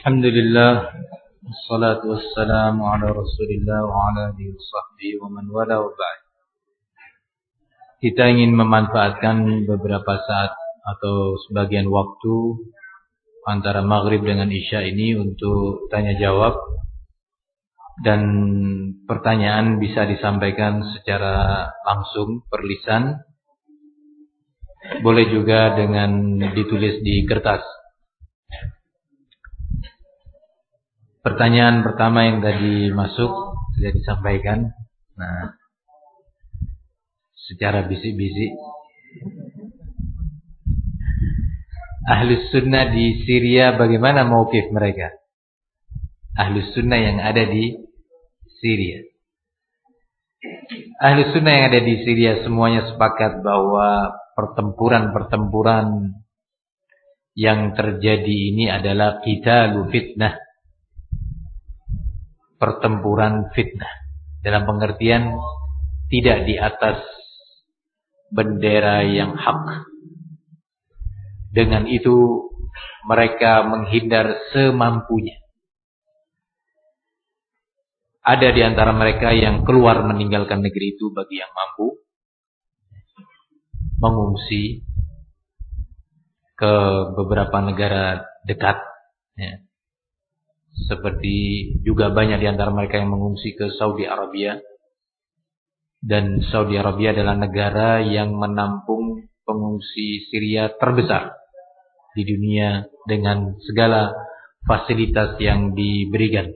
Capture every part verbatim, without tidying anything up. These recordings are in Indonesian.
Alhamdulillah, wassalatu wassalamu ala Rasulillah wa ala alihi washabbihi wa man wala wa ba'd. Kita ingin memanfaatkan beberapa saat atau sebagian waktu antara maghrib dengan isya ini untuk tanya jawab, dan pertanyaan bisa disampaikan secara langsung per lisan, boleh juga dengan ditulis di kertas. Pertanyaan pertama yang tadi masuk sudah disampaikan. Nah, secara bisik-bisik, Ahlus Sunnah di Syria bagaimana mauqif mereka? Ahlus Sunnah yang ada di Syria. Ahlus Sunnah yang ada di Syria semuanya sepakat bahwa pertempuran-pertempuran yang terjadi ini adalah qitalu fitnah. Pertempuran fitnah, dalam pengertian tidak di atas bendera yang hak. Dengan itu mereka menghindar semampunya. Ada di antara mereka yang keluar meninggalkan negeri itu bagi yang mampu, mengungsi ke beberapa negara dekat, ya. Seperti juga banyak di antara mereka yang mengungsi ke Saudi Arabia. Dan Saudi Arabia adalah negara yang menampung pengungsi Syria terbesar di dunia dengan segala fasilitas yang diberikan.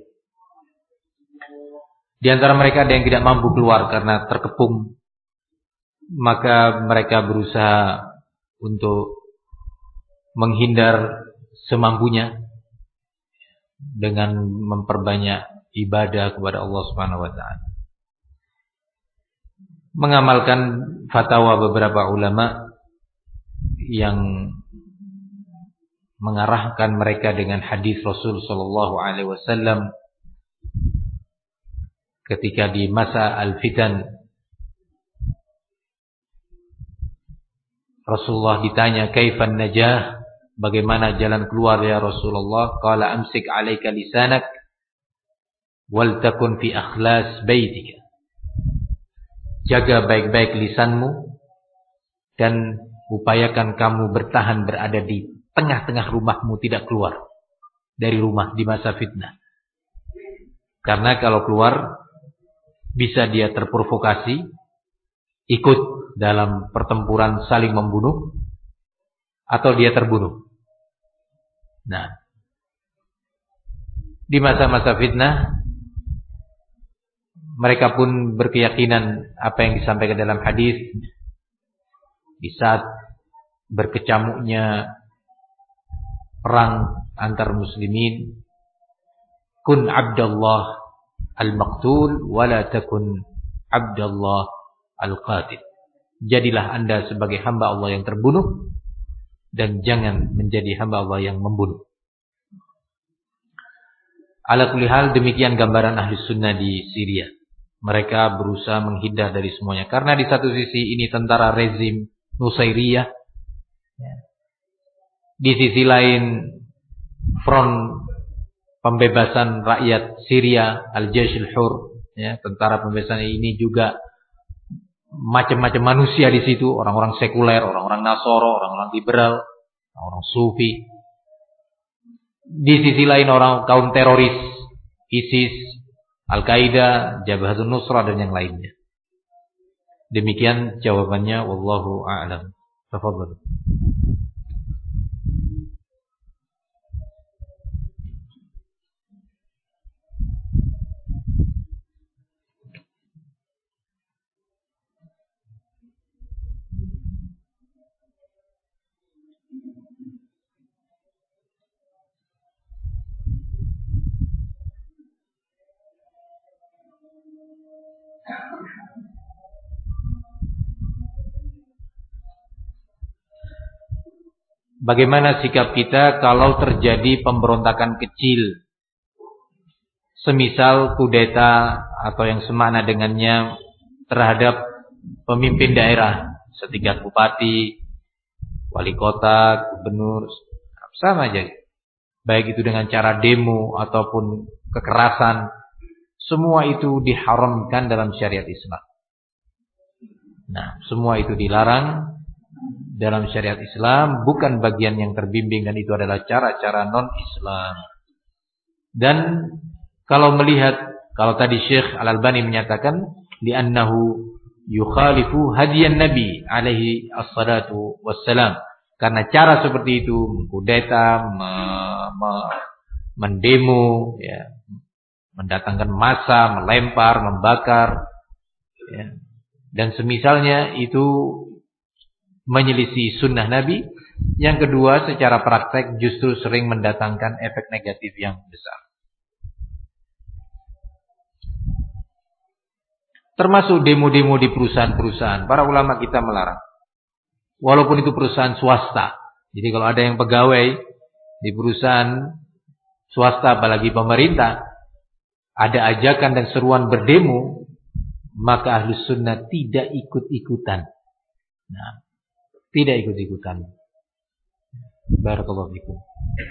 Di antara mereka ada yang tidak mampu keluar karena terkepung, maka mereka berusaha untuk menghindar semampunya dengan memperbanyak ibadah kepada Allah Subhanahu wa taala. Mengamalkan fatwa beberapa ulama yang mengarahkan mereka dengan hadis Rasul sallallahu alaihi wasallam ketika di masa al-fitan. Rasulullah ditanya, "Kaifan najah?" Bagaimana jalan keluar ya Rasulullah? Qala amsik 'alaika lisanak wal takun fi akhlas baitika. Jaga baik-baik lisanmu dan upayakan kamu bertahan berada di tengah-tengah rumahmu, tidak keluar dari rumah di masa fitnah. Karena kalau keluar bisa dia terprovokasi, ikut dalam pertempuran saling membunuh, atau dia terbunuh. Nah, di masa-masa fitnah mereka pun berkeyakinan apa yang disampaikan dalam hadis. Di saat berkecamuknya perang antar muslimin, kun abdallah al-maqtul wala takun abdallah al-qatil. Jadilah Anda sebagai hamba Allah yang terbunuh, dan jangan menjadi hamba Allah yang membunuh. Ala kulli hal, demikian gambaran ahli sunnah di Syria. Mereka berusaha menghindar dari semuanya. Karena di satu sisi ini tentara rezim Nusairiyah, di sisi lain front pembebasan rakyat Syria, Al-Jaysh Al-Hur, ya, tentara pembebasan ini juga macam-macam manusia di situ, orang-orang sekuler, orang-orang Nasoro, orang-orang liberal, orang Sufi. Di sisi lain orang kaum teroris, ISIS, Al-Qaeda, Jabhatun Nusrah dan yang lainnya. Demikian jawabannya, wallahu a'lam. Tafadhal. Bagaimana sikap kita kalau terjadi pemberontakan kecil, semisal kudeta atau yang semakna dengannya terhadap pemimpin daerah, setingkat bupati, wali kota, gubernur, sama aja. baik itu dengan cara demo ataupun kekerasan, semua itu diharamkan dalam syariat Islam. Nah, semua itu dilarang dalam syariat Islam, bukan bagian yang terbimbing, dan itu adalah cara-cara non-Islam. Dan kalau melihat, kalau tadi Syekh Al-Albani menyatakan li'annahu yukhalifu hadiyan Nabi alaihi assalatu wassalam, karena cara seperti itu mengkudeta, me, me, mendemo, ya, mendatangkan massa, melempar, membakar, ya, dan semisalnya itu menyelisih sunnah Nabi. Yang kedua, secara praktek justru sering mendatangkan efek negatif yang besar. Termasuk demo-demo di perusahaan-perusahaan. Para ulama kita melarang. Walaupun itu perusahaan swasta. Jadi kalau ada yang pegawai di perusahaan swasta, apalagi pemerintah, ada ajakan dan seruan berdemo, maka Ahlus Sunnah tidak ikut-ikutan. Nah, tidak ikut-ikutan. Barakallahu fikum.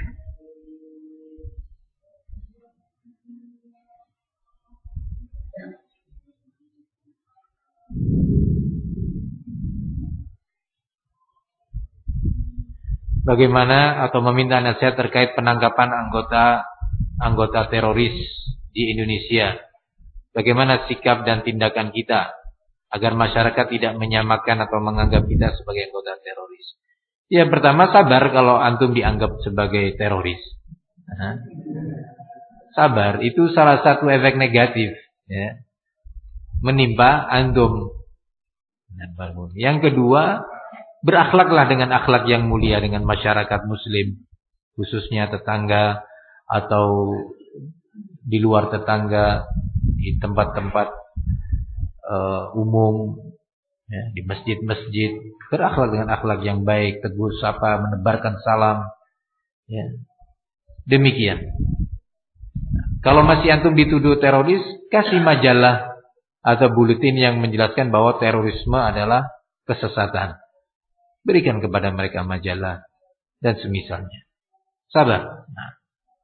Bagaimana atau meminta nasihat terkait penangkapan anggota anggota teroris di Indonesia? Bagaimana sikap dan tindakan kita agar masyarakat tidak menyamakan atau menganggap kita sebagai anggota teroris? Ya, pertama, sabar kalau antum dianggap sebagai teroris. Nah, sabar, itu salah satu efek negatif, ya, menimpa antum. Yang kedua, berakhlaklah dengan akhlak yang mulia dengan masyarakat muslim, khususnya tetangga atau di luar tetangga, di tempat-tempat uh, umum, ya, di masjid-masjid, berakhlak dengan akhlak yang baik, tegur sapa, menebarkan salam, ya. Demikian. Nah, kalau masih antum dituduh teroris, kasih majalah atau buletin yang menjelaskan bahwa terorisme adalah kesesatan. Berikan kepada mereka majalah dan semisalnya. Sabar. Nah.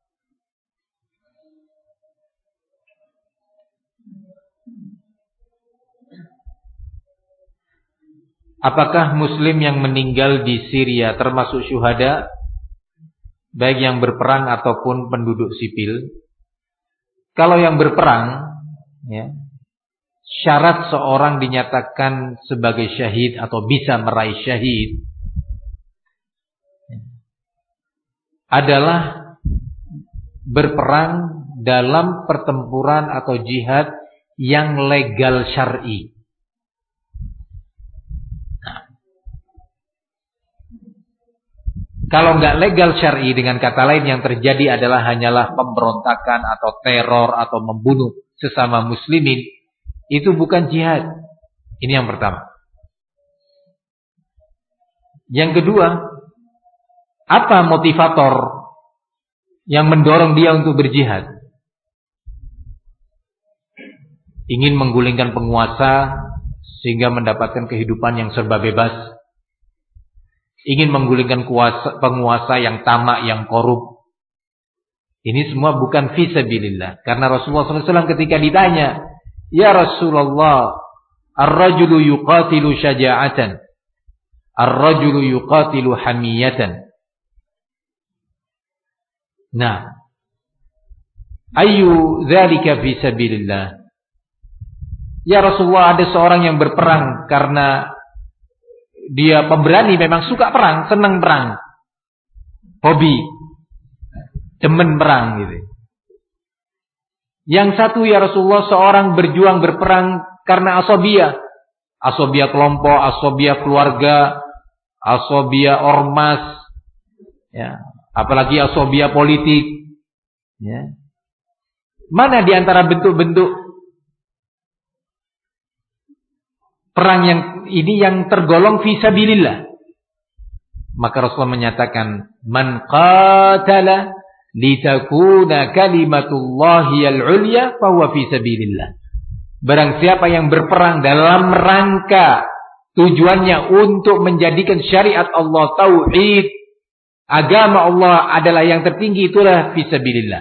Apakah muslim yang meninggal di Syria termasuk syuhada, baik yang berperang ataupun penduduk sipil? Kalau yang berperang, ya, syarat seorang dinyatakan sebagai syahid atau bisa meraih syahid adalah berperang dalam pertempuran atau jihad yang legal syar'i. Kalau nggak legal syar'i, dengan kata lain yang terjadi adalah hanyalah pemberontakan atau teror atau membunuh sesama muslimin, itu bukan jihad. Ini yang pertama. Yang kedua, apa motivator yang mendorong dia untuk berjihad? Ingin menggulingkan penguasa sehingga mendapatkan kehidupan yang serba bebas. Ingin menggulingkan kuasa, penguasa yang tamak, yang korup. Ini semua bukan fisabilillah. Karena Rasulullah shallallahu alaihi wasallam ketika ditanya, ya Rasulullah, ar-rajulu yuqatilu syaja'atan, ar-rajulu yuqatilu hamiyatan. Nah, ayu dzalika fisabilillah? Ya Rasulullah, ada seorang yang berperang karena dia pemberani, memang suka perang, senang perang, hobi, demen perang gitu. Yang satu, ya Rasulullah, seorang berjuang berperang karena asobia, asobia kelompok, asobia keluarga, asobia ormas, ya, apalagi asobia politik. Ya. Mana di antara bentuk-bentuk perang yang ini yang tergolong fisabilillah? Maka Rasulullah menyatakan, man qatala litakuna kalimatullahi al-ulya fahuwa fisabilillah. Barang siapa yang berperang dalam rangka tujuannya untuk menjadikan syariat Allah tauhid agama Allah adalah yang tertinggi, itulah fisabilillah.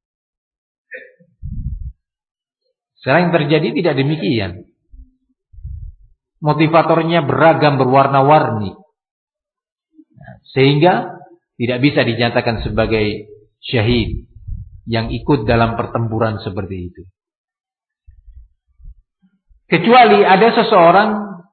Sekarang yang terjadi tidak demikian. Motivatornya beragam, berwarna-warni. Sehingga tidak bisa dinyatakan sebagai syahid yang ikut dalam pertempuran seperti itu. Kecuali ada seseorang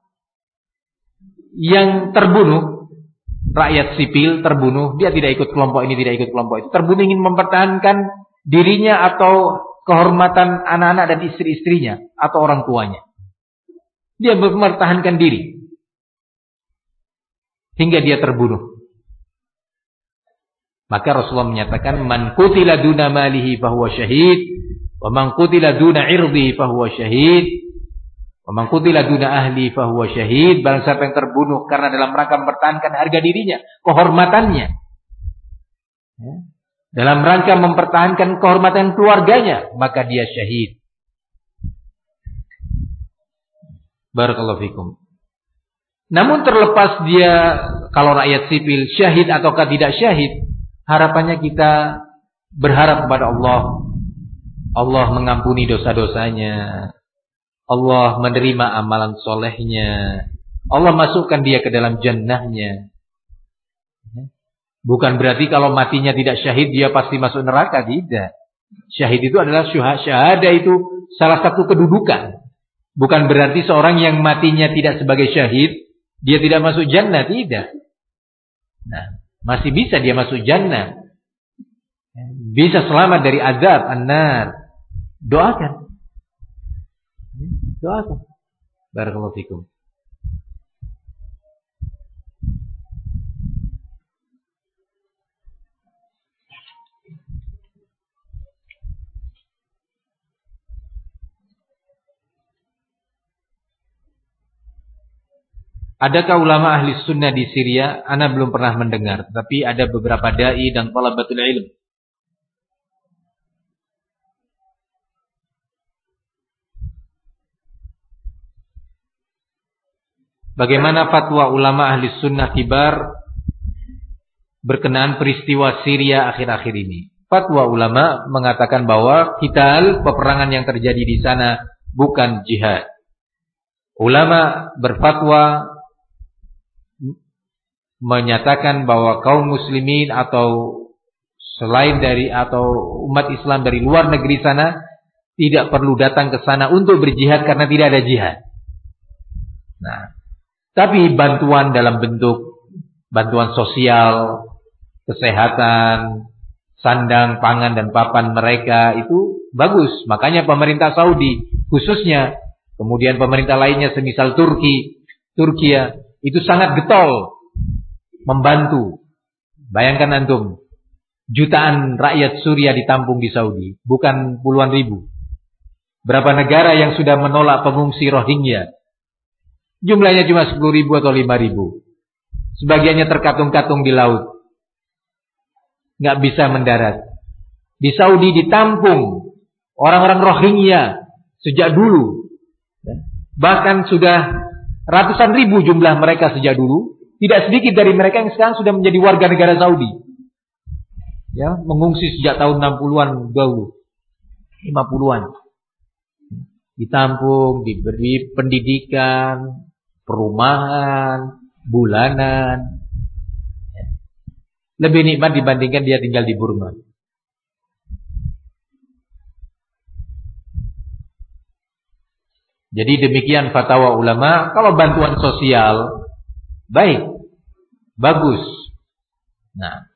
yang terbunuh, rakyat sipil terbunuh, dia tidak ikut kelompok ini, tidak ikut kelompok itu. Terbunuh ingin mempertahankan dirinya atau kehormatan anak-anak dan istri-istrinya atau orang tuanya. Dia mempertahankan diri hingga dia terbunuh. Maka Rasulullah menyatakan, man qutila duna malihi fahuwa syahid, wa man qutila duna irdihi fahuwa syahid, wa man qutila duna ahli fahuwa syahid. Barang siapa yang terbunuh karena dalam rangka mempertahankan harga dirinya, kehormatannya, ya, dalam rangka mempertahankan kehormatan keluarganya, maka dia syahid. Barakallahu fikum. Namun terlepas dia kalau rakyat sipil syahid ataukah tidak syahid, harapannya kita berharap kepada Allah. Allah mengampuni dosa-dosanya. Allah menerima amalan solehnya. Allah masukkan dia ke dalam jannahnya. Bukan berarti kalau matinya tidak syahid dia pasti masuk neraka, tidak. Syahid itu adalah syahada, itu salah satu kedudukan. Bukan berarti seorang yang matinya tidak sebagai syahid dia tidak masuk jannah, tidak. Nah, masih bisa dia masuk jannah. Bisa selamat dari azab an-nar. Doakan. Doakan. Barakallahu fikum. Adakah ulama ahli sunnah di Syria? Ana belum pernah mendengar, tapi ada beberapa dai dan talabatul ilm. Bagaimana fatwa ulama ahli sunnah kibar berkenaan peristiwa Syria akhir-akhir ini? Fatwa ulama mengatakan bahwa qital, peperangan yang terjadi di sana bukan jihad. Ulama berfatwa menyatakan bahwa kaum muslimin atau selain dari atau umat Islam dari luar negeri sana tidak perlu datang ke sana untuk berjihad karena tidak ada jihad. Nah, tapi bantuan dalam bentuk bantuan sosial, kesehatan, sandang, pangan dan papan mereka itu bagus. Makanya pemerintah Saudi khususnya, kemudian pemerintah lainnya semisal Turki, Turkia itu sangat getol membantu. Bayangkan antum, jutaan rakyat Suriah ditampung di Saudi, bukan puluhan ribu. Berapa negara yang sudah menolak pengungsi Rohingya? Jumlahnya cuma sepuluh ribu atau lima ribu. Sebagiannya terkatung-katung di laut, nggak bisa mendarat. Di Saudi ditampung orang-orang Rohingya sejak dulu. Bahkan sudah ratusan ribu jumlah mereka sejak dulu. Tidak sedikit dari mereka yang sekarang sudah menjadi warga negara Saudi. Ya, mengungsi sejak tahun enam puluhan dahulu. lima puluhan. Ditampung, diberi pendidikan, perumahan, bulanan. Lebih nikmat dibandingkan dia tinggal di Burma. Jadi demikian fatwa ulama, kalau bantuan sosial baik, bagus. Nah,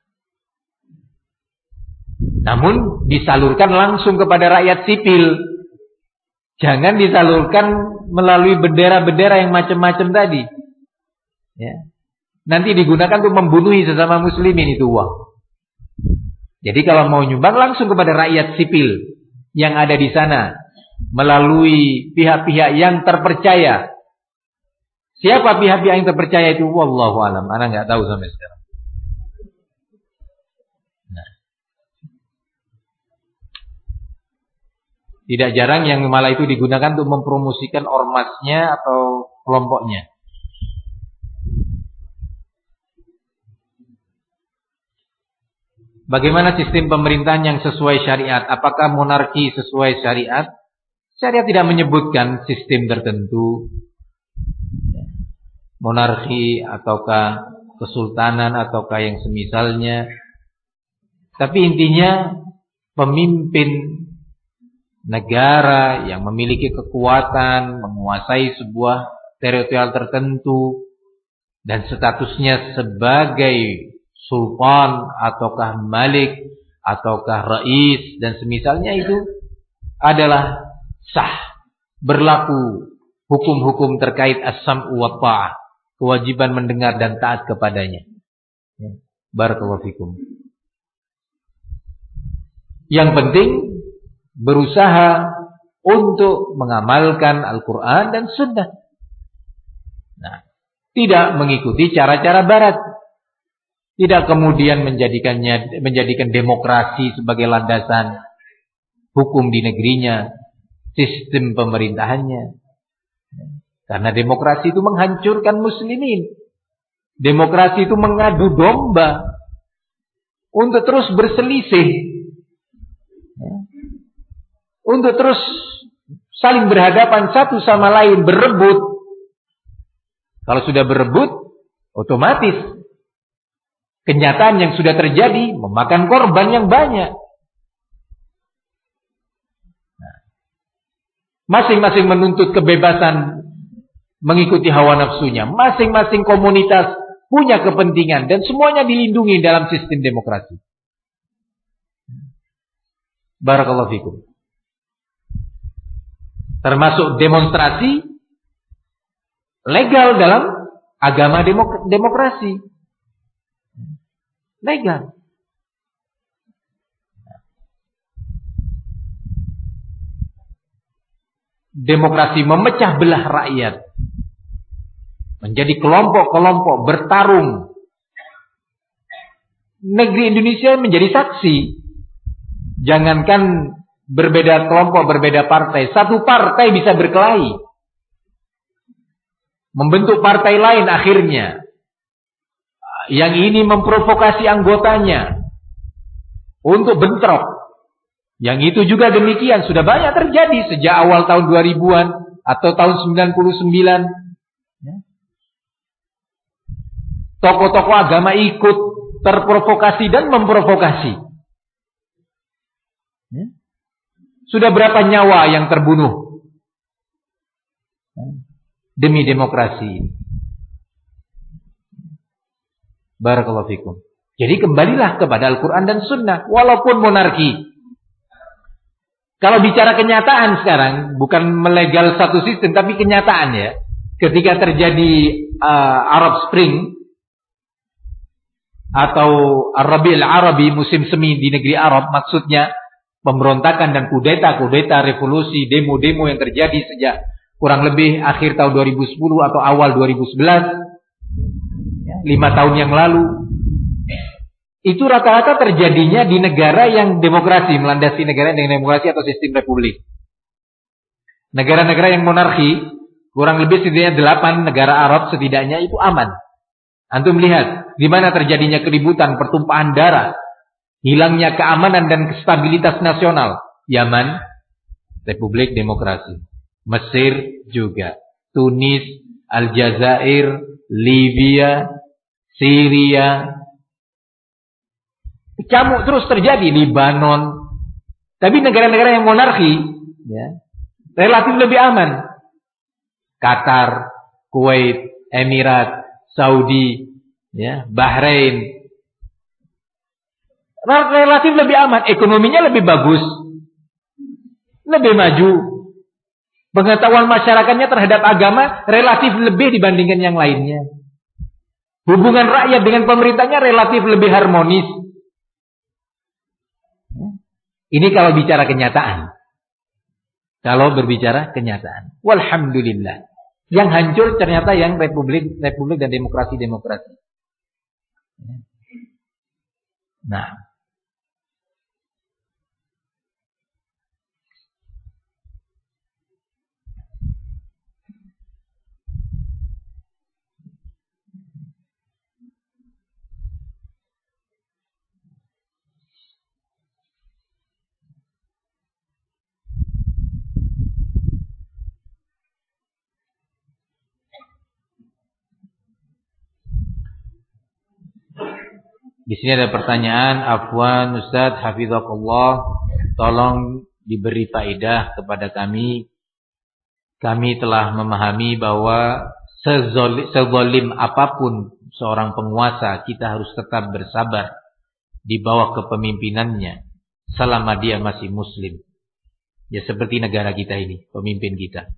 namun disalurkan langsung kepada rakyat sipil. Jangan disalurkan melalui bendera-bendera yang macam-macam tadi. Ya. Nanti digunakan untuk membunuhi sesama muslimin itu uang. Jadi kalau mau nyumbang langsung kepada rakyat sipil yang ada di sana melalui pihak-pihak yang terpercaya. Siapa pihak-pihak yang terpercaya itu? Wallahu alam. Ana enggak tahu sampai sekarang. Nah. Tidak jarang yang malah itu digunakan untuk mempromosikan ormasnya atau kelompoknya. Bagaimana sistem pemerintahan yang sesuai syariat? Apakah monarki sesuai syariat? Syariat tidak menyebutkan sistem tertentu. Monarki ataukah kesultanan ataukah yang semisalnya. Tapi intinya pemimpin negara yang memiliki kekuatan, menguasai sebuah teritorial tertentu dan statusnya sebagai sultan ataukah malik ataukah rais dan semisalnya itu adalah sah, berlaku hukum-hukum terkait as-sam'u wa ta'ah, kewajiban mendengar dan taat kepadanya. Ya. Barakallahu fikum. Yang penting berusaha untuk mengamalkan Al-Quran dan Sunnah. Nah, tidak mengikuti cara-cara Barat. Tidak kemudian menjadikannya menjadikan demokrasi sebagai landasan hukum di negerinya, sistem pemerintahannya. Karena demokrasi itu menghancurkan muslimin. Demokrasi itu mengadu domba untuk terus berselisih. Untuk terus saling berhadapan satu sama lain, berebut. Kalau sudah berebut, otomatis kenyataan yang sudah terjadi memakan korban yang banyak. Masing-masing menuntut kebebasan mengikuti hawa nafsunya. Masing-masing komunitas punya kepentingan dan semuanya dilindungi dalam sistem demokrasi. Barakallahu fikum. Termasuk demonstrasi legal dalam agama demok- demokrasi. Legal. Demokrasi memecah belah rakyat menjadi kelompok-kelompok bertarung. Negeri Indonesia menjadi saksi. Jangankan berbeda kelompok, berbeda partai, satu partai bisa berkelahi, membentuk partai lain akhirnya. Yang ini memprovokasi anggotanya untuk bentrok. Yang itu juga demikian, sudah banyak terjadi sejak awal tahun dua ribuan atau tahun sembilan puluh sembilan. Tokoh-tokoh agama ikut terprovokasi dan memprovokasi. Sudah berapa nyawa yang terbunuh demi demokrasi? Barakallahu fikum. Jadi kembalilah kepada Al-Quran dan Sunnah, walaupun monarki. Kalau bicara kenyataan sekarang, bukan melegal satu sistem, tapi kenyataan ya. Ketika terjadi uh, Arab Spring atau Rabiul Arabi, musim semi di negeri Arab, maksudnya pemberontakan dan kudeta, kudeta, revolusi, demo-demo yang terjadi sejak kurang lebih akhir tahun dua ribu sepuluh atau awal dua ribu sebelas, lima tahun yang lalu. Itu rata-rata terjadinya di negara yang demokrasi, melandasi negara dengan demokrasi atau sistem republik. Negara-negara yang monarki, kurang lebih setidaknya delapan negara Arab setidaknya itu aman. Antum lihat di mana terjadinya keributan, pertumpahan darah, hilangnya keamanan dan stabilitas nasional. Yaman, Republik Demokrasi. Mesir juga. Tunis, Aljazair, Libya, Syria. Camuk terus terjadi. Libanon. Tapi negara-negara yang monarki ya, relatif lebih aman. Qatar, Kuwait, Emirat, Saudi, ya, Bahrain. Relatif lebih aman, ekonominya lebih bagus, lebih maju. Pengetahuan masyarakatnya terhadap agama relatif lebih dibandingkan yang lainnya. Hubungan rakyat dengan pemerintahnya relatif lebih harmonis. Ini kalau bicara kenyataan. Kalau berbicara kenyataan. Walhamdulillah. Yang hancur ternyata yang republik, republik dan demokrasi-demokrasi. Nah. Di sini ada pertanyaan, afwan Ustaz, hafizakallah, tolong diberi faedah kepada kami. Kami telah memahami bahwa sezolim, sezolim apapun seorang penguasa, kita harus tetap bersabar di bawah kepemimpinannya selama dia masih muslim. Ya seperti negara kita ini, pemimpin kita.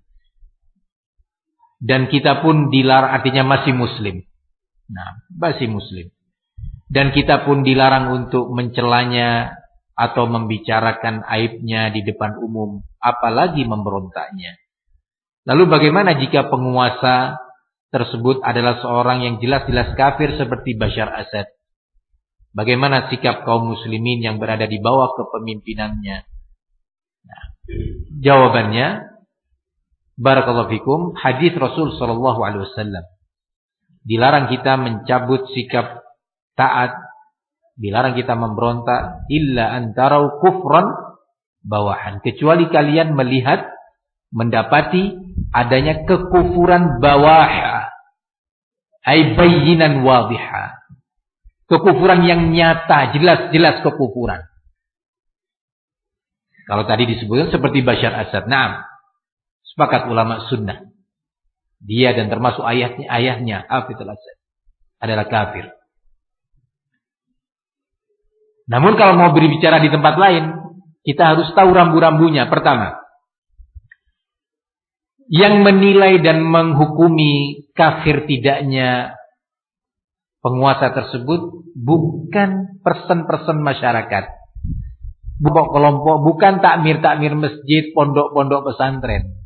Dan kita pun dilarang, artinya masih muslim. Nah, masih muslim. Dan kita pun dilarang untuk mencelanya atau membicarakan aibnya di depan umum, apalagi memberontaknya. Lalu bagaimana jika penguasa tersebut adalah seorang yang jelas-jelas kafir seperti Bashar Assad? Bagaimana sikap kaum muslimin yang berada di bawah kepemimpinannya? Nah, jawabannya, barakallahu fikum, hadis Rasul sallallahu alaihi wasallam. Dilarang kita mencabut sikap taat, dilarang kita memberontak, illa antarau kufran bawahan, kecuali kalian melihat, mendapati adanya kekufuran bawaha, ay bayyinan wadhiha, kekufuran yang nyata, jelas-jelas kekufuran. Kalau tadi disebutkan seperti Bashar Assad, naam, sepakat ulama sunnah, dia dan termasuk ayahnya, ayahnya Hafidh al-Assad adalah kafir. Namun kalau mau berbicara di tempat lain, kita harus tahu rambu-rambunya. Pertama, yang menilai dan menghukumi kafir tidaknya penguasa tersebut bukan person-person masyarakat, bukan kelompok, bukan takmir-takmir masjid, pondok-pondok pesantren.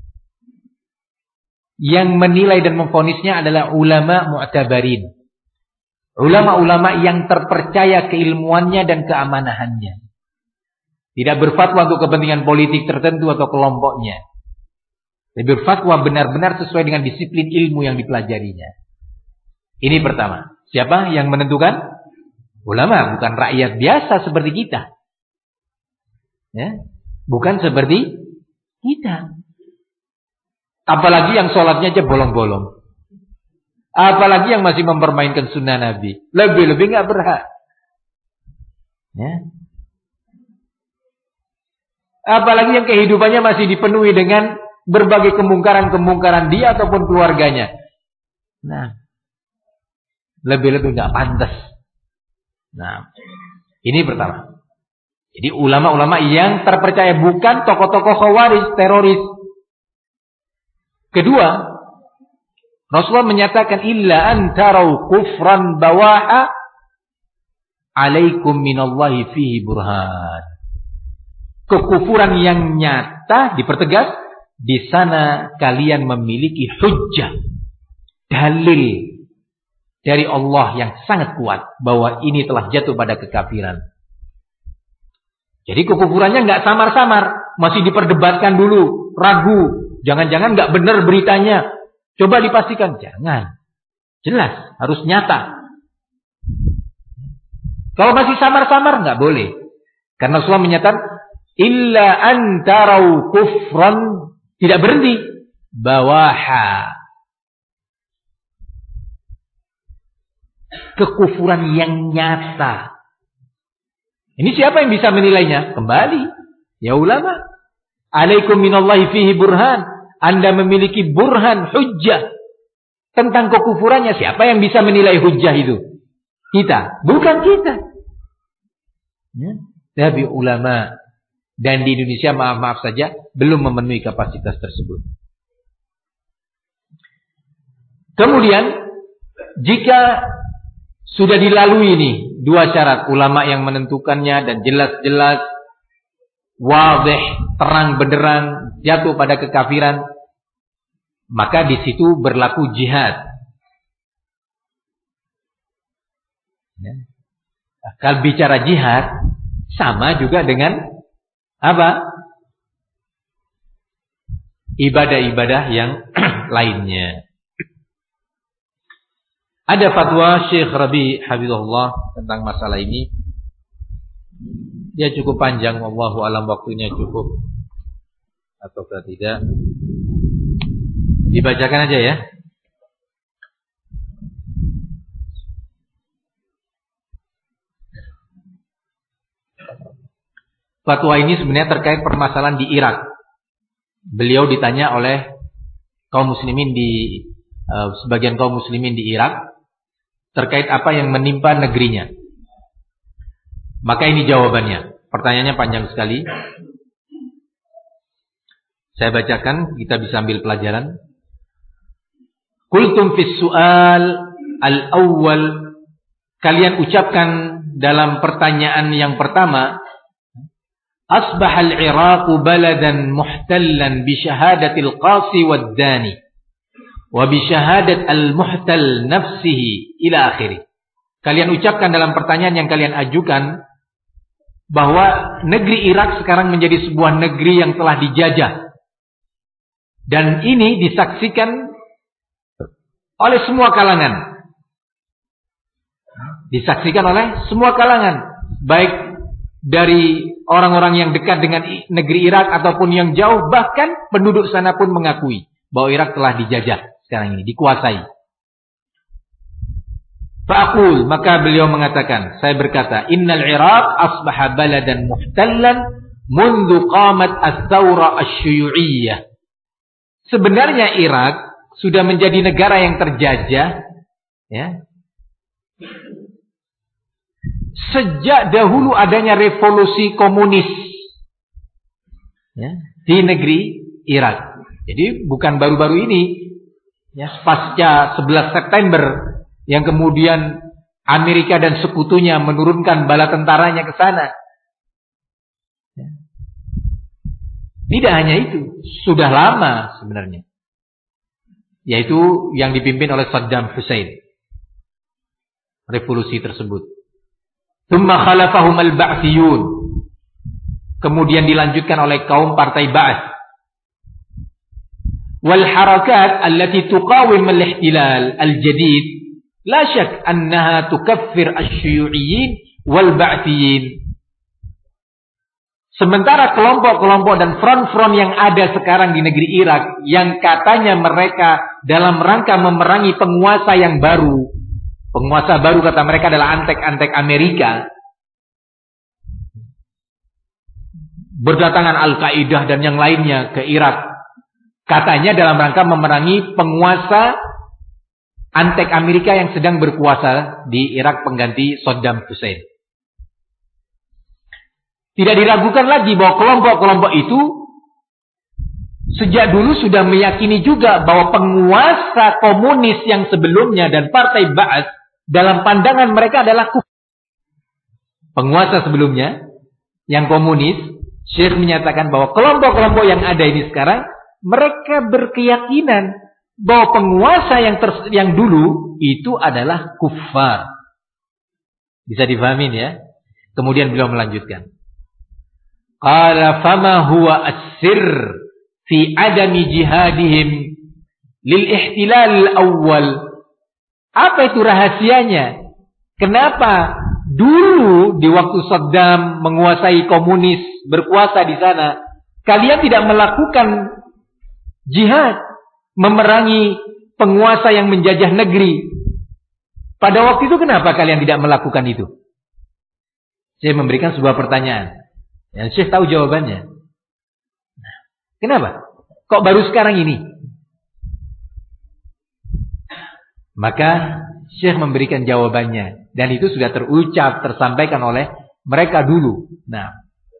Yang menilai dan memvonisnya adalah ulama mu'tabarin. Ulama-ulama yang terpercaya keilmuannya dan keamanahannya. Tidak berfatwa untuk kepentingan politik tertentu atau kelompoknya. Tapi berfatwa benar-benar sesuai dengan disiplin ilmu yang dipelajarinya. Ini pertama. Siapa yang menentukan? Ulama, bukan rakyat biasa seperti kita. Ya, bukan seperti kita. Apalagi yang sholatnya aja bolong-bolong. Apalagi yang masih mempermainkan sunnah Nabi. Lebih-lebih gak berhak. Ya. Apalagi yang kehidupannya masih dipenuhi dengan berbagai kemungkaran-kemungkaran dia ataupun keluarganya. Nah, lebih-lebih gak pantas. Nah, ini pertama. Jadi ulama-ulama yang terpercaya, bukan tokoh-tokoh khawarij, teroris. Kedua, Rasulullah menyatakan, illa antarau kufran bawaha alaikum minallahi fihi burhan. Kekufuran yang nyata, dipertegas, di sana kalian memiliki hujjah, dalil dari Allah yang sangat kuat bahwa ini telah jatuh pada kekafiran. Jadi kekufurannya nggak samar-samar, masih diperdebatkan dulu, ragu, jangan-jangan nggak benar beritanya. Coba dipastikan, jangan. Jelas, harus nyata. Kalau masih samar-samar, nggak boleh. Karena Rasulullah menyatakan, illa antarau kufran, tidak berhenti, bawaha. Kekufuran yang nyata. Ini siapa yang bisa menilainya? Kembali, ya ulama. Alaikum minallahi fihi burhan. Anda memiliki burhan, hujjah tentang kekufurannya. Siapa yang bisa menilai hujjah itu? Kita, bukan kita. Ya. Tapi ulama. Dan di Indonesia, maaf-maaf saja, belum memenuhi kapasitas tersebut. Kemudian, jika sudah dilalui ini dua syarat, ulama yang menentukannya dan jelas-jelas wadih, terang benderang, jatuh pada kekafiran, maka di situ berlaku jihad. Ya. Kalau bicara jihad, sama juga dengan apa? Ibadah-ibadah yang lainnya. Ada fatwa Syekh Rabi Hafizahullah tentang masalah ini. Dia cukup panjang, wallahu alam waktunya cukup ataukah tidak. Dibacakan aja ya. fatwa ini sebenarnya terkait permasalahan di Irak. Beliau ditanya oleh kaum muslimin di uh, sebagian kaum muslimin di Irak terkait apa yang menimpa negerinya. Maka ini jawabannya. Pertanyaannya panjang sekali. Saya bacakan, kita bisa ambil pelajaran. Qultum fis su'al al-awwal, kalian ucapkan dalam pertanyaan yang pertama, asbaha al-Iraq baladan muhtallan bi syahadatil qasi wad-dani wa bi syahadat al-muhtal nafsihi ila akhirih. Kalian ucapkan dalam pertanyaan yang kalian ajukan bahwa negeri Irak sekarang menjadi sebuah negeri yang telah dijajah. Dan ini disaksikan oleh semua kalangan. Disaksikan oleh semua kalangan, baik dari orang-orang yang dekat dengan negeri Irak ataupun yang jauh, bahkan penduduk sana pun mengakui bahwa Irak telah dijajah sekarang ini, dikuasai. Fa'aqul, maka beliau mengatakan, saya berkata, innal Iraq asbaha baladan muhtallan mundu qamat as-thawra asy-syuyu'iyyah. Sebenarnya Irak sudah menjadi negara yang terjajah, ya, sejak dahulu adanya revolusi komunis, ya, di negeri Irak. Jadi bukan baru-baru ini, ya, pasca sebelas September yang kemudian Amerika dan sekutunya menurunkan bala tentaranya ke sana. Ya. Tidak hanya itu, sudah lama sebenarnya, yaitu yang dipimpin oleh Saddam Hussein, revolusi tersebut. Tsumma khalafahum al-Ba'thiyun, kemudian dilanjutkan oleh kaum partai Ba'ath. Wal harakat allati tuqawim al-ihtilal al-jadid la syak annaha tukaffir asy-syuyu'iyyin wal Ba'thiyyin. Sementara kelompok-kelompok dan front-front yang ada sekarang di negeri Irak, yang katanya mereka dalam rangka memerangi penguasa yang baru, penguasa baru kata mereka adalah antek-antek Amerika, berdatangan Al-Qaeda dan yang lainnya ke Irak, katanya dalam rangka memerangi penguasa antek Amerika yang sedang berkuasa di Irak pengganti Saddam Hussein. Tidak diragukan lagi bahwa kelompok-kelompok itu sejak dulu sudah meyakini juga bahwa penguasa komunis yang sebelumnya dan partai Ba'ath dalam pandangan mereka adalah kufur. Penguasa sebelumnya yang komunis, Syekh menyatakan bahwa kelompok-kelompok yang ada ini sekarang, mereka berkeyakinan bahwa penguasa yang ter, yang dulu itu adalah kufar. Bisa difahamin ya? Kemudian beliau melanjutkan. Qala fama huwa as-sirr fi adami jihadihim lil ihtilal awal. Apa itu rahasianya? Kenapa dulu di waktu Saddam menguasai komunis, berkuasa di sana, kalian tidak melakukan jihad memerangi penguasa yang menjajah negeri? Pada waktu itu kenapa kalian tidak melakukan itu? Saya memberikan sebuah pertanyaan. Yang Syekh tahu jawabannya. Nah, kenapa? Kok baru sekarang ini? Maka Syekh memberikan jawabannya. Dan itu sudah terucap, tersampaikan oleh mereka dulu. Nah.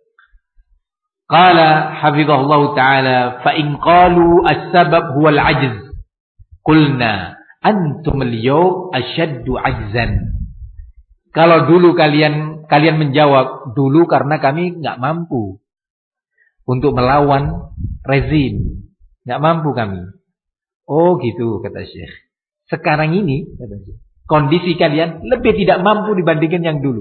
Qala hafizahullah ta'ala, fa'in qalu as-sabab huwa al-ajz. Qulna, antum al-yawm ashaddu ajzan. Kalau dulu kalian kalian menjawab, dulu karena kami nggak mampu untuk melawan rezim, nggak mampu kami. Oh gitu kata Syekh. Sekarang ini kata Syekh, kondisi kalian lebih tidak mampu dibandingkan yang dulu.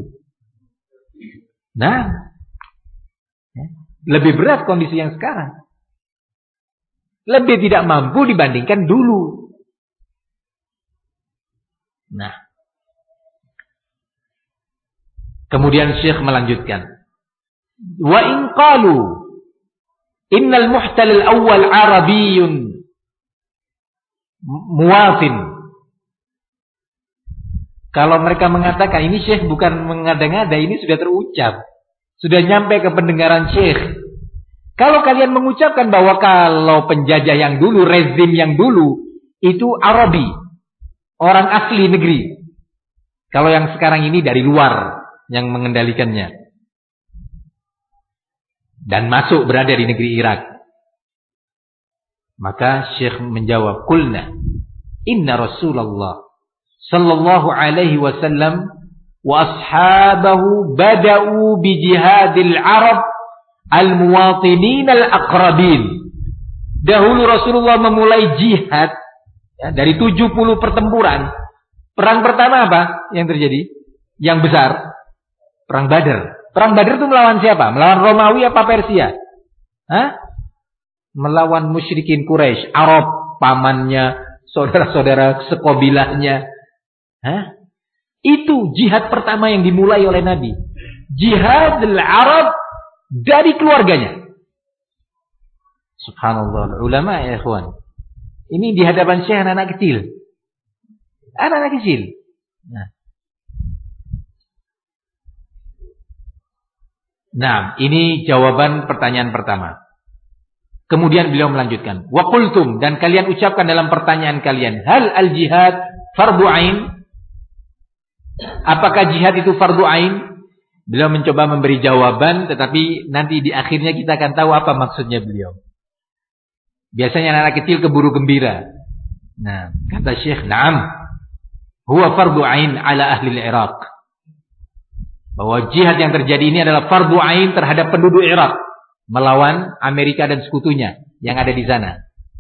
Nah, lebih berat kondisi yang sekarang. Lebih tidak mampu dibandingkan dulu. Nah. Kemudian Syekh melanjutkan. Wa in qalu innal muhtal al-awwal arabiyyun muwafin. Kalau mereka mengatakan, ini Syekh bukan mengada-ngada, ini sudah terucap. Sudah nyampe ke pendengaran Syekh. Kalau kalian mengucapkan bahwa kalau penjajah yang dulu, rezim yang dulu, itu Arabi, orang asli negeri. Kalau yang sekarang ini dari luar yang mengendalikannya. Dan masuk berada di negeri Irak. Maka Syekh menjawab, Qulna, inna Rasulullah sallallahu alaihi wasallam wa ashabahu bada'u bi jihadil Arab al-muwatinin al-aqrabin. Dahulu Rasulullah memulai jihad ya, dari tujuh puluh pertempuran. Perang pertama apa yang terjadi? Yang besar, perang Badar. Perang Badar itu melawan siapa? Melawan Romawi apa Persia? Hah? Melawan musyrikin Quraisy, Arab, pamannya, saudara-saudara sekobilahnya. Hah? Itu jihad pertama yang dimulai oleh Nabi. Jihad al-Arab dari keluarganya. Subhanallah, ulama ya ikhwan. Ini di hadapan Syekh anak-anak kecil. Anak-anak kecil. Nah. Nah, ini jawaban pertanyaan pertama. Kemudian beliau melanjutkan, wa qultum, dan kalian ucapkan dalam pertanyaan kalian, hal al-jihad fardu ain? Apakah jihad itu fardu ain? Beliau mencoba memberi jawaban, tetapi nanti di akhirnya kita akan tahu apa maksudnya beliau. Biasanya anak kecil keburu gembira. Nah, kata Syekh, "Na'am, huwa fardu ain ala ahli al-Iraq." Bahwa jihad yang terjadi ini adalah fardu ain terhadap penduduk Irak melawan Amerika dan sekutunya yang ada di sana.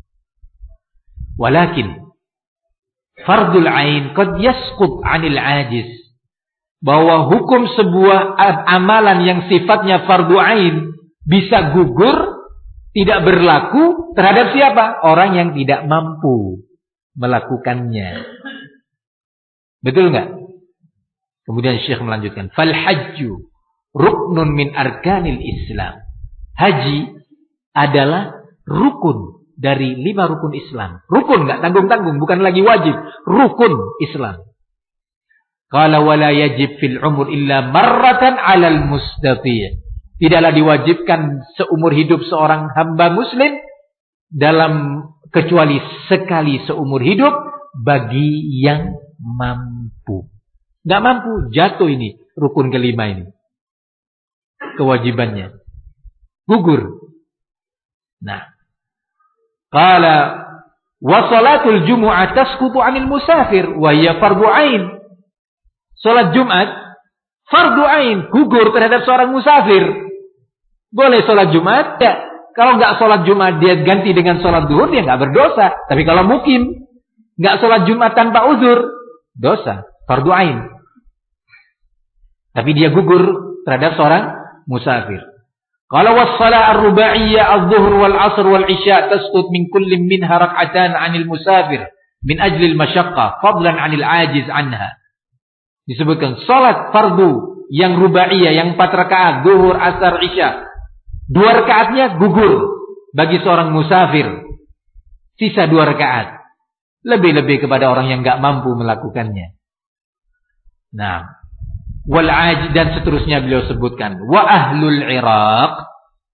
Walakin fardul ain qad yasqut 'anil 'ajiz. Bahwa hukum sebuah amalan yang sifatnya fardu ain bisa gugur, tidak berlaku terhadap siapa? Orang yang tidak mampu melakukannya. Betul enggak? Kemudian Syekh melanjutkan, fal hajju ruknun min arkanil Islam. Haji adalah rukun dari lima rukun Islam. Rukun, enggak tanggung-tanggung, bukan lagi wajib, rukun Islam. Qala wala yajib fil umur illa marratan 'alal mustati'. Tidaklah diwajibkan seumur hidup seorang hamba muslim dalam kecuali sekali seumur hidup bagi yang mampu. Enggak mampu, jatuh ini rukun kelima ini. Kewajibannya gugur. Nah, qala wa salatul jumu'ah tasqutu 'anil musafir wa hiya fardhu 'ain. Salat Jumat fardu ain, gugur terhadap seorang musafir. Boleh salat Jumat, ya. Kalau enggak salat Jumat dia ganti dengan salat zuhur, dia enggak berdosa. Tapi kalau mukim enggak salat Jumat tanpa uzur, dosa, fardu ain. Tapi dia gugur terhadap seorang musafir. Kalau was-salat ar-ruba'iyyah adh-dhuhr wal-'ashr wal-'isya tasqut min kullin minha rak'atan 'anil musafir min ajli al-mashaqqa fadlan 'anil 'ajiz 'anha. Disebutkan salat fardu yang rubaiyah, yang empat rakaat, zuhur, asar, isya. Dua rakaatnya gugur bagi seorang musafir. Sisa dua rakaat. Lebih-lebih kepada orang yang enggak mampu melakukannya. Nah, wal ajiz dan seterusnya beliau sebutkan. Wa ahlul Iraq.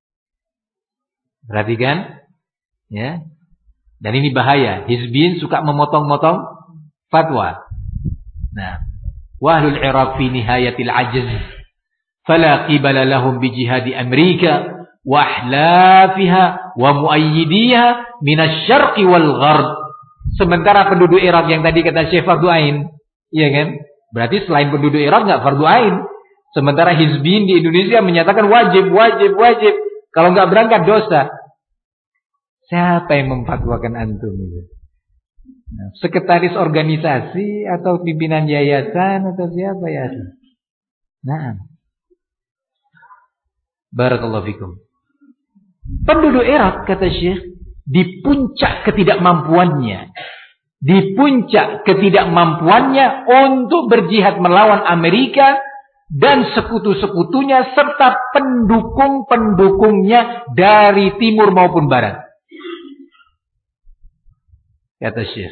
Perhatikan, ya. Dan ini bahaya. Hizbiyin suka memotong-motong fatwa. Nah, wa ahlul Iraq fi nihayatil ajz fala qibala lahum bi jihadi Amerika wa ahlafiha wa muayyidiha min asy-syarq wal gharb. Sementara penduduk Irak yang tadi kata Syekh fardu ain, iya kan? Berarti selain penduduk Irak enggak fardu ain. Sementara hizbiyin di Indonesia menyatakan wajib, wajib, wajib. Kalau enggak berangkat dosa. Siapa yang memfatwakan antum itu? Nah, sekretaris organisasi atau pimpinan yayasan atau siapa ya? Nah, barakallahu fikum. Penduduk Irak kata Syekh di puncak ketidakmampuannya, di puncak ketidakmampuannya untuk berjihad melawan Amerika dan sekutu-sekutunya serta pendukung-pendukungnya dari timur maupun barat. Kata Syekh,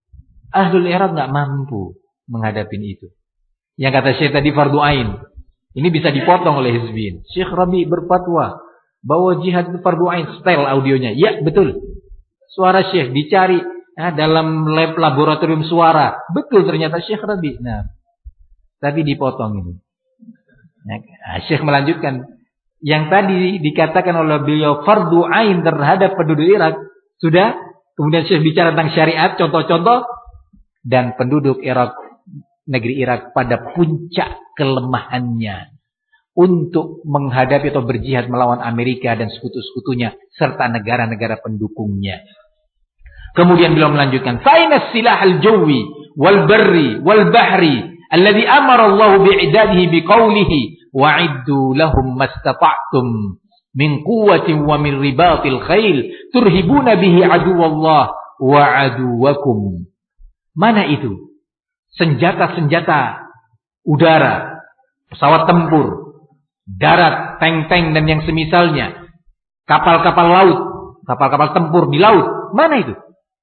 ahlul Irak enggak mampu menghadapi itu. Yang kata Syekh tadi fardu ain. Ini bisa dipotong oleh hizbiyin. Syekh Rabi berfatwa bahwa jihad itu fardu ain. Style audionya. Ya, betul. Suara Syekh dicari nah, dalam lab laboratorium suara. Betul ternyata Syekh Rabi. Nah, tapi dipotong ini. Nah, Syekh melanjutkan. Yang tadi dikatakan oleh beliau fardu ain terhadap penduduk Irak. Sudah. Kemudian Syekh bicara tentang syariat. Contoh-contoh. Dan penduduk Irak. Negeri Irak pada puncak kelemahannya untuk menghadapi atau berjihad melawan Amerika dan sekutu-sekutunya serta negara-negara pendukungnya. Kemudian beliau melanjutkan, "Fa'ina silah al-jawi wal barri wal bahri alladhi amara Allah bi'idadihi biqaulihi wa'iddu lahum mastata'tum min quwwatin wa min ribatil khail turhibuna bihi aduwallah wa aduwakum." Mana itu? Senjata-senjata udara, pesawat tempur, darat, tank-tank dan yang semisalnya, kapal-kapal laut, kapal-kapal tempur di laut, mana itu?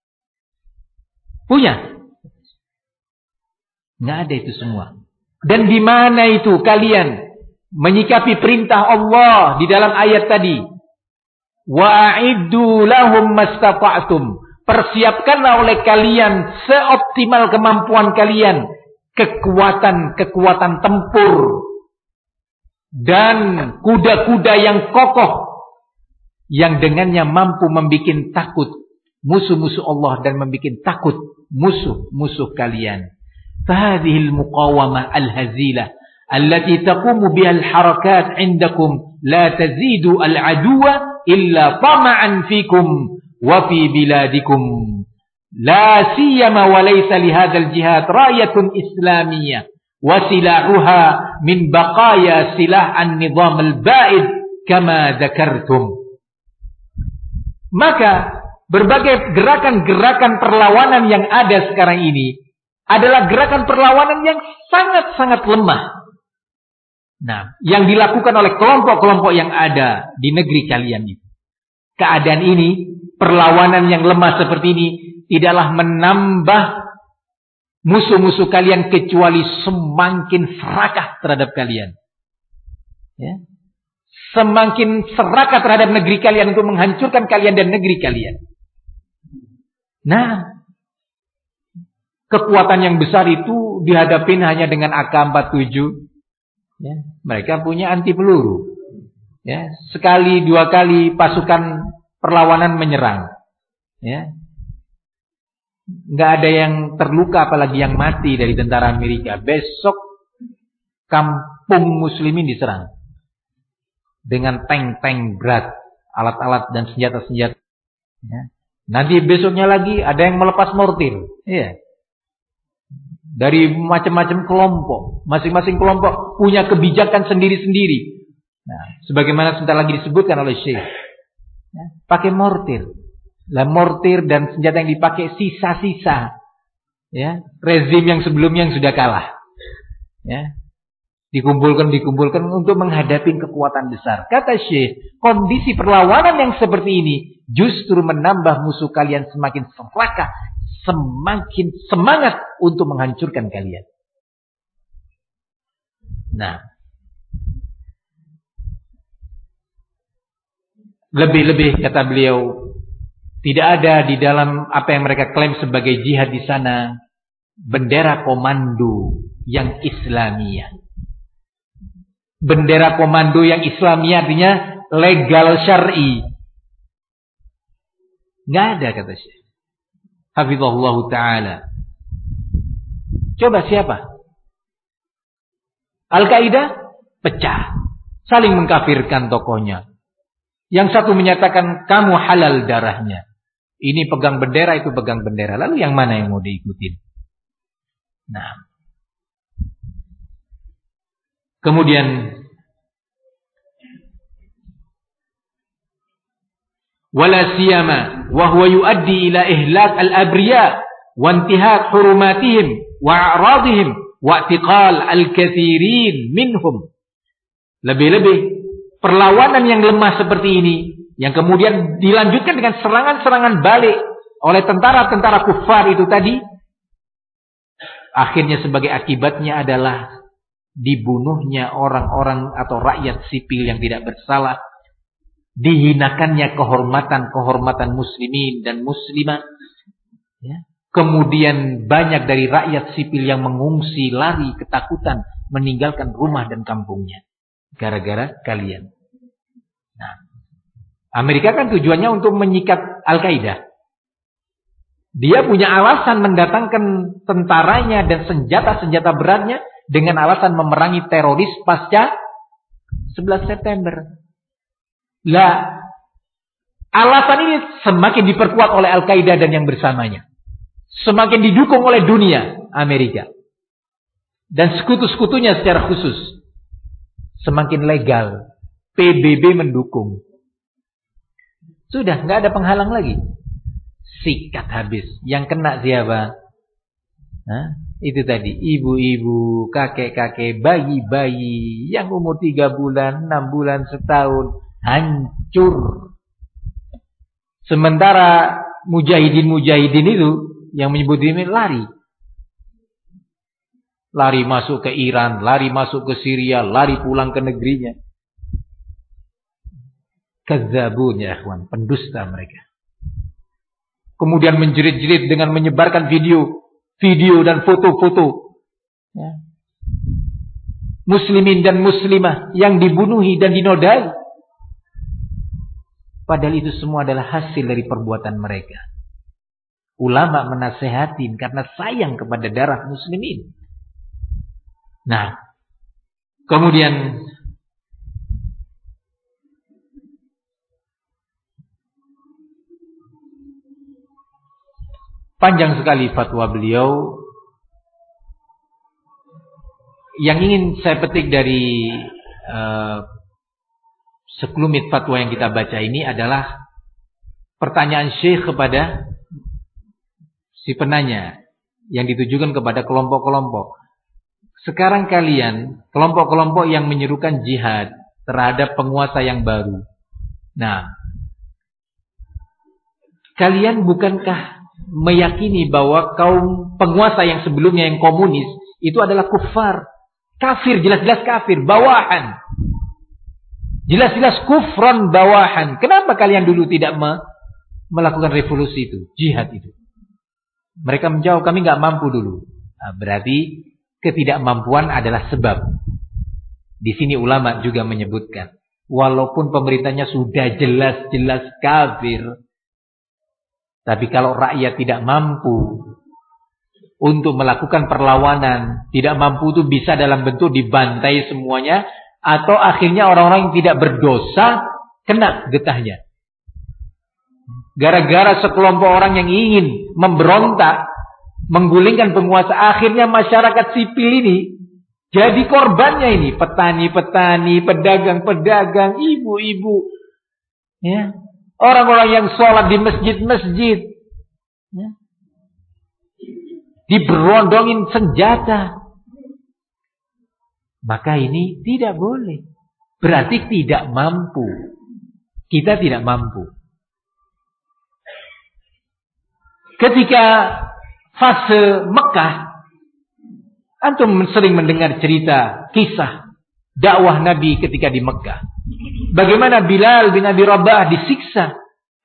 Punya? Nggak ada itu semua. Dan di mana itu kalian menyikapi perintah Allah di dalam ayat tadi? Wa'iddu lahum mastata'tum. Persiapkanlah oleh kalian seoptimal kemampuan kalian kekuatan-kekuatan tempur dan kuda-kuda yang kokoh yang dengannya mampu membuat takut musuh-musuh Allah dan membuat takut musuh-musuh kalian. Fahadhil muqawamah al-hazilah allati taqumu biha al-harakat 'indakum la tazidu al-aduwa illa tama'an fikum wa fi biladikum la siyama wa laysa li hadzal jihad rayatun islamiyah wa silahuha min baqaya silah an-nizam al-ba'id kama dzakartum. Maka berbagai gerakan-gerakan perlawanan yang ada sekarang ini adalah gerakan perlawanan yang sangat-sangat lemah. Nah, yang dilakukan oleh kelompok-kelompok yang ada di negeri kalian itu. Keadaan ini, perlawanan yang lemah seperti ini tidaklah menambah musuh-musuh kalian kecuali semakin serakah terhadap kalian. Ya. Semakin serakah terhadap negeri kalian untuk menghancurkan kalian dan negeri kalian. Nah, kekuatan yang besar itu dihadapin hanya dengan A K empat puluh tujuh. Ya, mereka punya anti peluru. Ya, sekali dua kali pasukan perlawanan menyerang. Ya. Nggak ada yang terluka apalagi yang mati dari tentara Amerika. Besok kampung muslimin diserang dengan tank-tank berat, alat-alat dan senjata-senjata. Ya. Nanti besoknya lagi ada yang melepas mortir. Ya. Dari macam-macam kelompok, masing-masing kelompok punya kebijakan sendiri-sendiri. Nah, sebagaimana sebentar lagi disebutkan oleh Syekh, ya, pakai mortir. Lah mortir dan senjata yang dipakai sisa-sisa, ya, rezim yang sebelumnya yang sudah kalah, ya, dikumpulkan dikumpulkan untuk menghadapi kekuatan besar. Kata Syekh, kondisi perlawanan yang seperti ini justru menambah musuh kalian semakin serakah, semakin semangat untuk menghancurkan kalian. Nah, lebih-lebih kata beliau, tidak ada di dalam apa yang mereka klaim sebagai jihad di sana bendera komando yang Islamiyah. Bendera komando yang Islamiyah artinya legal syar'i. Nggak ada kata Syekh. Hafizahullah ta'ala. Coba siapa? Al-Qaeda pecah, saling mengkafirkan tokohnya. Yang satu menyatakan kamu halal darahnya. Ini pegang bendera, itu pegang bendera. Lalu yang mana yang mau diikutin? Nah. Kemudian wala siyama wa huwa yuaddi ila ihlak al-abriya wa intihak hurumatihim wa a'radihim wa i'tiqal al-katsirin minhum. Lebih-lebih perlawanan yang lemah seperti ini yang kemudian dilanjutkan dengan serangan-serangan balik oleh tentara-tentara kufar itu tadi, akhirnya sebagai akibatnya adalah dibunuhnya orang-orang atau rakyat sipil yang tidak bersalah, dihinakannya kehormatan-kehormatan muslimin dan muslimat, ya. Kemudian banyak dari rakyat sipil yang mengungsi, lari ketakutan, meninggalkan rumah dan kampungnya gara-gara kalian. Nah, Amerika kan tujuannya untuk menyikat Al-Qaeda. Dia punya alasan mendatangkan tentaranya dan senjata-senjata beratnya dengan alasan memerangi teroris pasca sebelas September. Lah, alasan ini semakin diperkuat oleh Al-Qaeda dan yang bersamanya. Semakin didukung oleh dunia Amerika. Dan sekutu-sekutunya secara khusus. Semakin legal. P B B mendukung. Sudah, nggak ada penghalang lagi. Sikat habis. Yang kena siapa? Hah? Itu tadi. Ibu-ibu, kakek-kakek, bayi-bayi. Yang umur tiga bulan, enam bulan, setahun. Hancur. Sementara mujahidin-mujahidin itu, yang menyebut diri lari. Lari masuk ke Iran, lari masuk ke Syria, lari pulang ke negerinya. Kadzabun ya ikhwan, pendusta mereka. Kemudian menjerit-jerit dengan menyebarkan video, video dan foto-foto, ya. Muslimin dan muslimah yang dibunuhi dan dinodai. Padahal itu semua adalah hasil dari perbuatan mereka. Ulama menasehatin karena sayang kepada darah muslimin. Nah, kemudian panjang sekali fatwa beliau. Yang ingin saya petik dari uh, sekelumit fatwa yang kita baca ini adalah pertanyaan Syekh kepada si penanya yang ditujukan kepada kelompok-kelompok. Sekarang kalian, kelompok-kelompok yang menyerukan jihad terhadap penguasa yang baru. Nah, kalian bukankah meyakini bahwa kaum penguasa yang sebelumnya yang komunis itu adalah kufar, kafir, jelas-jelas kafir, bawahan, jelas-jelas kufran bawahan. Kenapa kalian dulu tidak me melakukan revolusi itu, jihad itu? Mereka menjawab, kami nggak mampu dulu. Nah, berarti ketidakmampuan adalah sebab. Di sini ulama juga menyebutkan, walaupun pemerintahnya sudah jelas-jelas kafir, tapi kalau rakyat tidak mampu untuk melakukan perlawanan, tidak mampu itu bisa dalam bentuk dibantai semuanya, atau akhirnya orang-orang yang tidak berdosa kena getahnya. Gara-gara sekelompok orang yang ingin memberontak, menggulingkan penguasa, akhirnya masyarakat sipil ini jadi korbannya ini. Petani-petani, pedagang-pedagang, ibu-ibu, ya, orang-orang yang sholat di masjid-masjid, ya, diberondongin senjata. Maka ini tidak boleh. Berarti tidak mampu. Kita tidak mampu. Ketika fase Mekah, antum sering mendengar cerita kisah dakwah Nabi ketika di Mekah. Bagaimana Bilal bin Abi Rabah disiksa.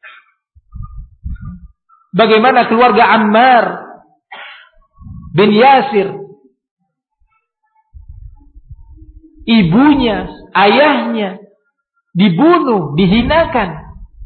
Bagaimana keluarga Ammar bin Yasir, ibunya, ayahnya dibunuh, dihinakan.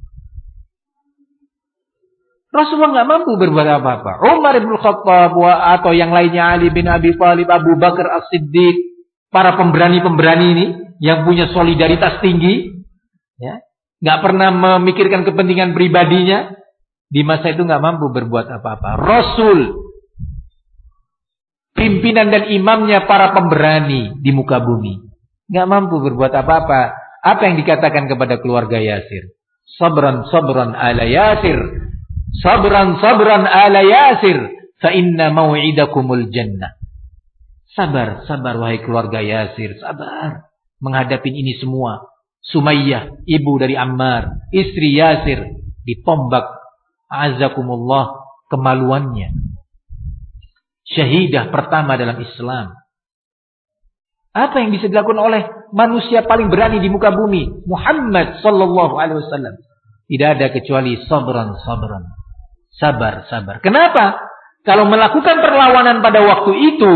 Rasulullah nggak mampu berbuat apa-apa. Umar bin Khattab atau yang lainnya, Ali bin Abi Thalib, Abu Bakar As-Siddiq, para pemberani-pemberani ini yang punya solidaritas tinggi, ya, nggak pernah memikirkan kepentingan pribadinya, di masa itu nggak mampu berbuat apa-apa. Rasul, pimpinan dan imamnya para pemberani di muka bumi, nggak mampu berbuat apa-apa. Apa yang dikatakan kepada keluarga Yasir? Sabran sabran ala Yasir. Sabran sabran ala Yasir, fa inna mau'idakumul jannah. Sabar, sabar wahai keluarga Yasir, sabar menghadapi ini semua. Sumayyah, ibu dari Ammar, istri Yasir, ditombak, azakumullah, kemaluannya. Syahidah pertama dalam Islam. Apa yang bisa dilakukan oleh manusia paling berani di muka bumi? Muhammad sallallahu alaihi wasallam. Tidak ada kecuali sabran, sabran. Sabar, sabar. Kenapa? Kalau melakukan perlawanan pada waktu itu,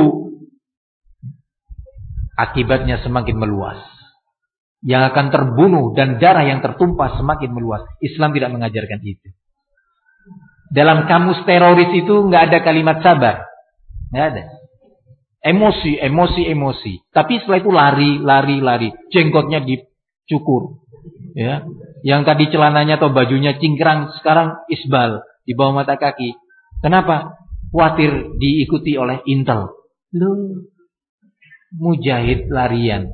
akibatnya semakin meluas. Yang akan terbunuh dan darah yang tertumpah semakin meluas. Islam tidak mengajarkan itu. Dalam kamus teroris itu nggak ada kalimat sabar. Nggak ada. Emosi, emosi, emosi. Tapi setelah itu lari, lari, lari. Jenggotnya dicukur. Ya. Yang tadi celananya atau bajunya cingkrang, sekarang isbal. Di bawah mata kaki. Kenapa? Khawatir diikuti oleh intel. Loh. Mujahid larian.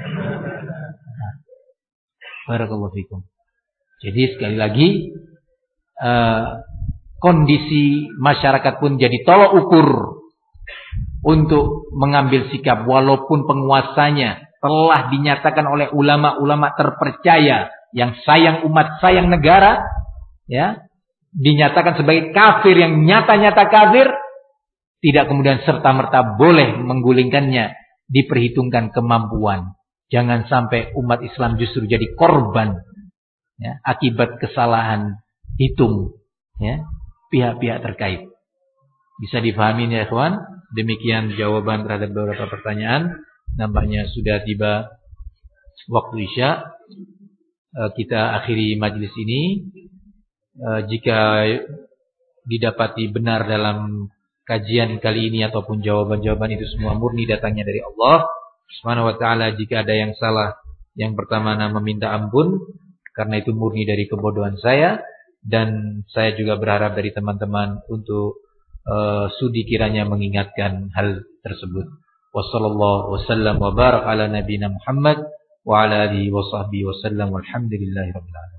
Barakallahu fikum. Jadi sekali lagi. Uh, kondisi masyarakat pun jadi tolak ukur. Untuk mengambil sikap walaupun penguasanya telah dinyatakan oleh ulama-ulama terpercaya yang sayang umat, sayang negara, ya, dinyatakan sebagai kafir yang nyata-nyata kafir, tidak kemudian serta-merta boleh menggulingkannya, diperhitungkan kemampuan. Jangan sampai umat Islam justru jadi korban, ya, akibat kesalahan hitung, ya, pihak-pihak terkait. Bisa difahami ya ikhwan? Demikian jawaban terhadap beberapa pertanyaan. Nampaknya sudah tiba waktu Isya. Kita akhiri majelis ini. Jika didapati benar dalam kajian kali ini ataupun jawaban-jawaban itu semua murni datangnya dari Allah Subhanahu wa taala, jika ada yang salah, yang pertama meminta ampun karena itu murni dari kebodohan saya, dan saya juga berharap dari teman-teman untuk Uh, sudi kiranya mengingatkan hal tersebut. Wassallallahu wasallam wa barak ala nabiyina Muhammad wa ala alihi wa sahbihi wasallam walhamdulillahi rabbil alamin.